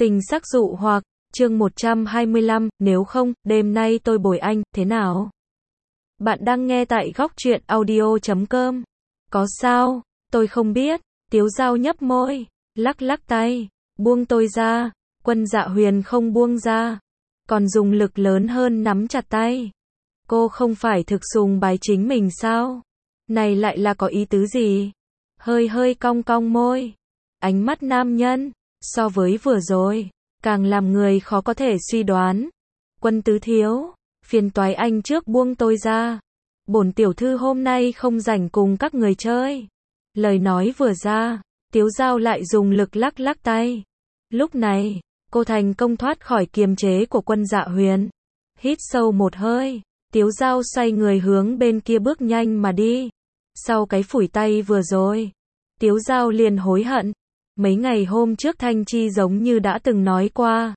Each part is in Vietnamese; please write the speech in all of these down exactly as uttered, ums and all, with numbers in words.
Tình sắc dụ hoặc, chương một trăm hai mươi lăm, nếu không, đêm nay tôi bồi anh, thế nào? Bạn đang nghe tại góc truyện audio chấm com. Có sao? Tôi không biết. Tiếu Dao nhấp môi, lắc lắc tay, buông tôi ra. Quân Dạ Huyền không buông ra, còn dùng lực lớn hơn nắm chặt tay. Cô không phải thực sùng bái chính mình sao? Này lại là có ý tứ gì? Hơi hơi cong cong môi. Ánh mắt nam nhân, so với vừa rồi, càng làm người khó có thể suy đoán. Quân tứ thiếu, phiền toái anh trước buông tôi ra. Bổn tiểu thư hôm nay không rảnh cùng các người chơi. Lời nói vừa ra, Tiếu Dao lại dùng lực lắc lắc tay. Lúc này, cô thành công thoát khỏi kiềm chế của Quân Dạ Huyền. Hít sâu một hơi, Tiếu Dao xoay người hướng bên kia bước nhanh mà đi. Sau cái phủi tay vừa rồi, Tiếu Dao liền hối hận. Mấy ngày hôm trước Thanh Chi giống như đã từng nói qua.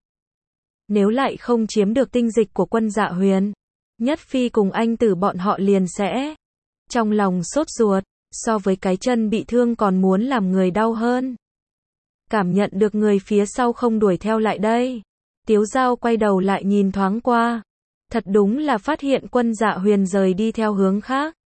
Nếu lại không chiếm được tinh dịch của Quân Dạ Huyền, Nhất Phi cùng anh tử bọn họ liền sẽ. Trong lòng sốt ruột, so với cái chân bị thương còn muốn làm người đau hơn. Cảm nhận được người phía sau không đuổi theo lại đây. Tiếu Dao quay đầu lại nhìn thoáng qua. Thật đúng là phát hiện Quân Dạ Huyền rời đi theo hướng khác.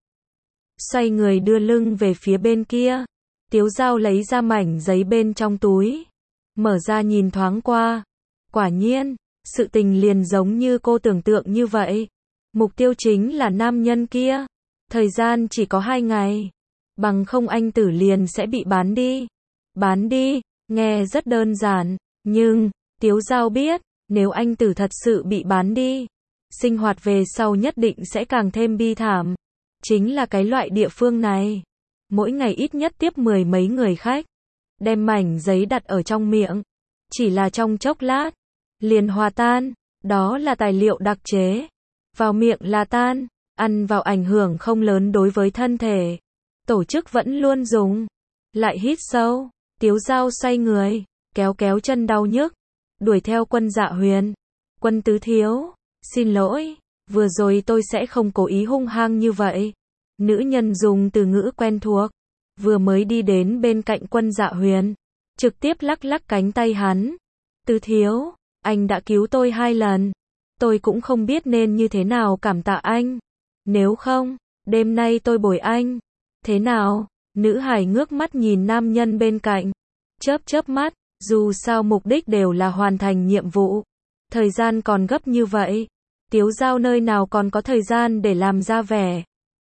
Xoay người đưa lưng về phía bên kia. Tiếu Dao lấy ra mảnh giấy bên trong túi. Mở ra nhìn thoáng qua. Quả nhiên, sự tình liền giống như cô tưởng tượng như vậy. Mục tiêu chính là nam nhân kia. Thời gian chỉ có hai ngày. Bằng không anh tử liền sẽ bị bán đi. Bán đi, nghe rất đơn giản. Nhưng, Tiếu Dao biết, nếu anh tử thật sự bị bán đi, sinh hoạt về sau nhất định sẽ càng thêm bi thảm. Chính là cái loại địa phương này. Mỗi ngày ít nhất tiếp mười mấy người khách. Đem mảnh giấy đặt ở trong miệng. Chỉ là trong chốc lát. Liền hòa tan. Đó là tài liệu đặc chế. Vào miệng là tan. Ăn vào ảnh hưởng không lớn đối với thân thể. Tổ chức vẫn luôn dùng. Lại hít sâu. Tiếu Dao xoay người. Kéo kéo chân đau nhức. Đuổi theo Quân Dạ Huyền. Quân tứ thiếu. Xin lỗi. Vừa rồi tôi sẽ không cố ý hung hăng như vậy. Nữ nhân dùng từ ngữ quen thuộc. Vừa mới đi đến bên cạnh Quân Dạ Huyền. Trực tiếp lắc lắc cánh tay hắn. Tứ thiếu, anh đã cứu tôi hai lần. Tôi cũng không biết nên như thế nào cảm tạ anh. Nếu không, đêm nay tôi bồi anh. Thế nào? Nữ hải ngước mắt nhìn nam nhân bên cạnh. Chớp chớp mắt, dù sao mục đích đều là hoàn thành nhiệm vụ. Thời gian còn gấp như vậy. Tiếu Dao nơi nào còn có thời gian để làm ra vẻ.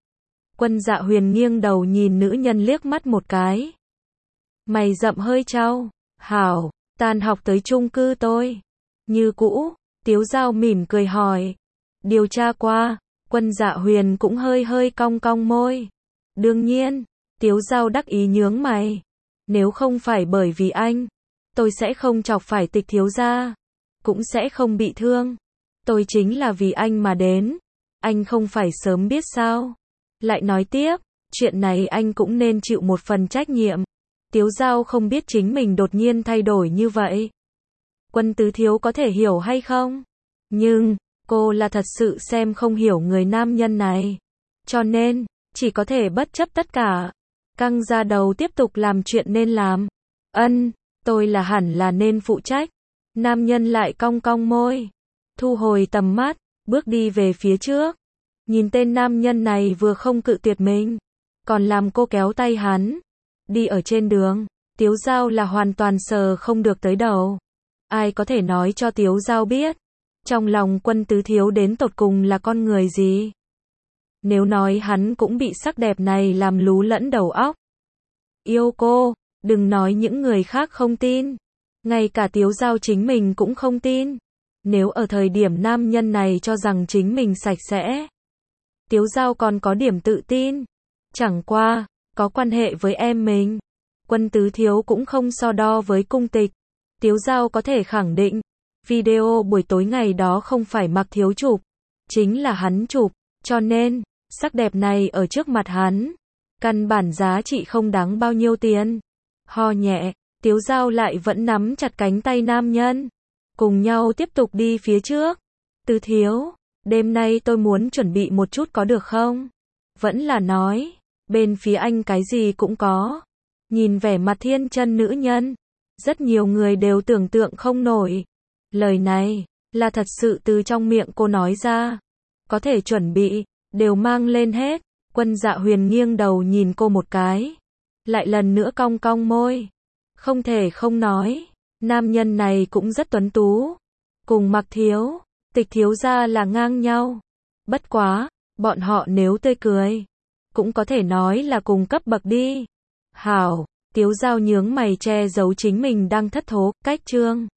Quân Dạ Huyền nghiêng đầu nhìn nữ nhân liếc mắt một cái. Mày rậm hơi trao. Hảo, tan học tới chung cư tôi. Như cũ, Tiếu Dao mỉm cười hỏi. Điều tra qua, Quân Dạ Huyền cũng hơi hơi cong cong môi. Đương nhiên, Tiếu Dao đắc ý nhướng mày. Nếu không phải bởi vì anh, tôi sẽ không chọc phải Tịch thiếu gia. Cũng sẽ không bị thương. Tôi chính là vì anh mà đến. Anh không phải sớm biết sao. Lại nói tiếp, chuyện này anh cũng nên chịu một phần trách nhiệm. Tiếu Dao không biết chính mình đột nhiên thay đổi như vậy. Quân tứ thiếu có thể hiểu hay không? Nhưng, cô là thật sự xem không hiểu người nam nhân này. Cho nên, chỉ có thể bất chấp tất cả. Căng ra đầu tiếp tục làm chuyện nên làm. Ân, tôi là hẳn là nên phụ trách. Nam nhân lại cong cong môi. Thu hồi tầm mắt, bước đi về phía trước. Nhìn tên nam nhân này vừa không cự tuyệt mình, còn làm cô kéo tay hắn. Đi ở trên đường, Tiếu Dao là hoàn toàn sờ không được tới đầu. Ai có thể nói cho Tiếu Dao biết, trong lòng Quân tứ thiếu đến tột cùng là con người gì? Nếu nói hắn cũng bị sắc đẹp này làm lú lẫn đầu óc. Yêu cô, đừng nói những người khác không tin. Ngay cả Tiếu Dao chính mình cũng không tin. Nếu ở thời điểm nam nhân này cho rằng chính mình sạch sẽ, Tiếu Dao còn có điểm tự tin. Chẳng qua, có quan hệ với em mình. Quân tứ thiếu cũng không so đo với cung tịch. Tiếu Dao có thể khẳng định, video buổi tối ngày đó không phải Mặc thiếu chụp, chính là hắn chụp, cho nên, sắc đẹp này ở trước mặt hắn, căn bản giá trị không đáng bao nhiêu tiền. Ho nhẹ, Tiếu Dao lại vẫn nắm chặt cánh tay nam nhân. Cùng nhau tiếp tục đi phía trước. Tứ thiếu, đêm nay tôi muốn chuẩn bị một chút có được không? Vẫn là nói, bên phía anh cái gì cũng có. Nhìn vẻ mặt thiên chân nữ nhân, Rất nhiều người đều tưởng tượng không nổi. Lời này, là thật sự từ trong miệng cô nói ra. Có thể chuẩn bị, đều mang lên hết. Quân Dạ Huyền nghiêng đầu nhìn cô một cái. Lại lần nữa cong cong môi. Không thể không nói. Nam nhân này cũng rất tuấn tú. Cùng Mặc thiếu, Tịch thiếu gia là ngang nhau. Bất quá, bọn họ nếu tươi cười, cũng có thể nói là cùng cấp bậc đi. Hảo, Tiếu Giao nhướng mày che giấu chính mình đang thất thố, cách trương.